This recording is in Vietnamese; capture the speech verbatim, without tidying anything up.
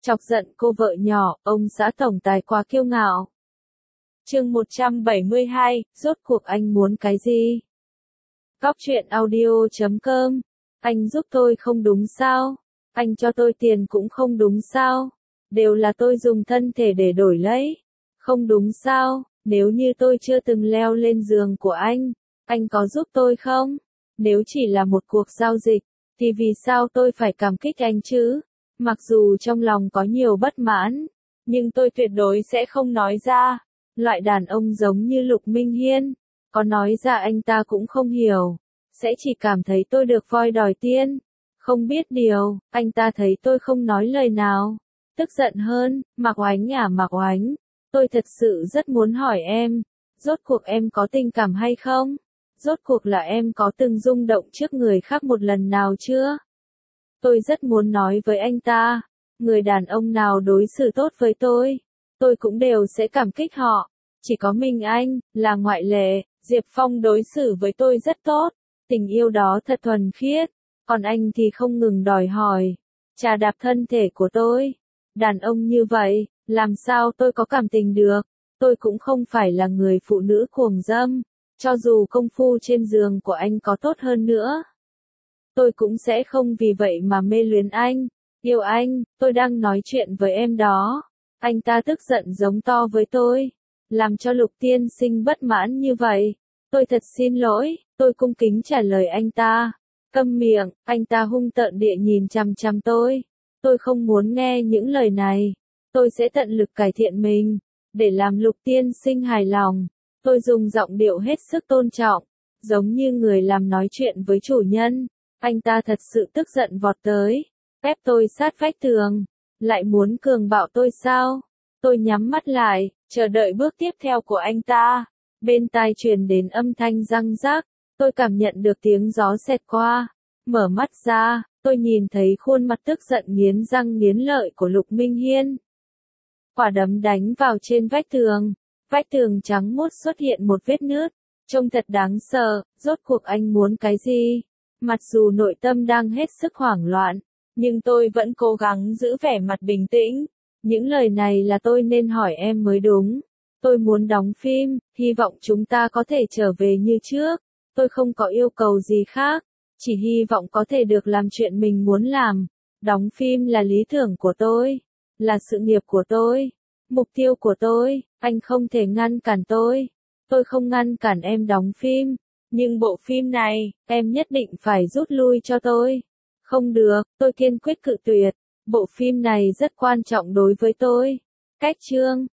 Chọc giận cô vợ nhỏ, ông xã tổng tài quá kiêu ngạo. Chương một trăm bảy mươi hai, rốt cuộc anh muốn cái gì? Góc truyện audio chấm com. Anh giúp tôi không đúng sao? Anh cho tôi tiền cũng không đúng sao? Đều là tôi dùng thân thể để đổi lấy. Không đúng sao? Nếu như tôi chưa từng leo lên giường của anh, anh có giúp tôi không? Nếu chỉ là một cuộc giao dịch, thì vì sao tôi phải cảm kích anh chứ? Mặc dù trong lòng có nhiều bất mãn, nhưng tôi tuyệt đối sẽ không nói ra. Loại đàn ông giống như Lục Minh Hiên, có nói ra anh ta cũng không hiểu, sẽ chỉ cảm thấy tôi được voi đòi tiên. Không biết điều, anh ta thấy tôi không nói lời nào, tức giận hơn. Mạc Oánh à Mạc Oánh, tôi thật sự rất muốn hỏi em, rốt cuộc em có tình cảm hay không? Rốt cuộc là em có từng rung động trước người khác một lần nào chưa? Tôi rất muốn nói với anh ta, người đàn ông nào đối xử tốt với tôi, tôi cũng đều sẽ cảm kích họ. Chỉ có mình anh, là ngoại lệ. Diệp Phong đối xử với tôi rất tốt, tình yêu đó thật thuần khiết, còn anh thì không ngừng đòi hỏi, chà đạp thân thể của tôi. Đàn ông như vậy, làm sao tôi có cảm tình được? Tôi cũng không phải là người phụ nữ cuồng dâm, cho dù công phu trên giường của anh có tốt hơn nữa, tôi cũng sẽ không vì vậy mà mê luyến anh, yêu anh. Tôi đang nói chuyện với em đó. Anh ta tức giận giống to với tôi, làm cho Lục tiên sinh bất mãn như vậy. Tôi thật xin lỗi, tôi cung kính trả lời anh ta. Câm miệng. Anh ta hung tợn địa nhìn chằm chằm tôi. Tôi không muốn nghe những lời này. Tôi sẽ tận lực cải thiện mình, để làm Lục tiên sinh hài lòng. Tôi dùng giọng điệu hết sức tôn trọng, giống như người làm nói chuyện với chủ nhân. Anh ta thật sự tức giận vọt tới, ép tôi sát vách tường. Lại muốn cường bạo tôi sao? Tôi nhắm mắt lại, chờ đợi bước tiếp theo của anh ta. Bên tai truyền đến âm thanh răng rác, tôi cảm nhận được tiếng gió xẹt qua. Mở mắt ra, tôi nhìn thấy khuôn mặt tức giận nghiến răng nghiến lợi của Lục Minh Hiên. Quả đấm đánh vào trên vách tường, vách tường trắng muốt xuất hiện một vết nứt, trông thật đáng sợ. Rốt cuộc anh muốn cái gì? Mặc dù nội tâm đang hết sức hoảng loạn, nhưng tôi vẫn cố gắng giữ vẻ mặt bình tĩnh. Những lời này là tôi nên hỏi em mới đúng. Tôi muốn đóng phim, hy vọng chúng ta có thể trở về như trước. Tôi không có yêu cầu gì khác, chỉ hy vọng có thể được làm chuyện mình muốn làm. Đóng phim là lý tưởng của tôi, là sự nghiệp của tôi, mục tiêu của tôi. Anh không thể ngăn cản tôi. Tôi không ngăn cản em đóng phim, nhưng bộ phim này, em nhất định phải rút lui cho tôi. Không được, tôi kiên quyết cự tuyệt. Bộ phim này rất quan trọng đối với tôi. Cách chương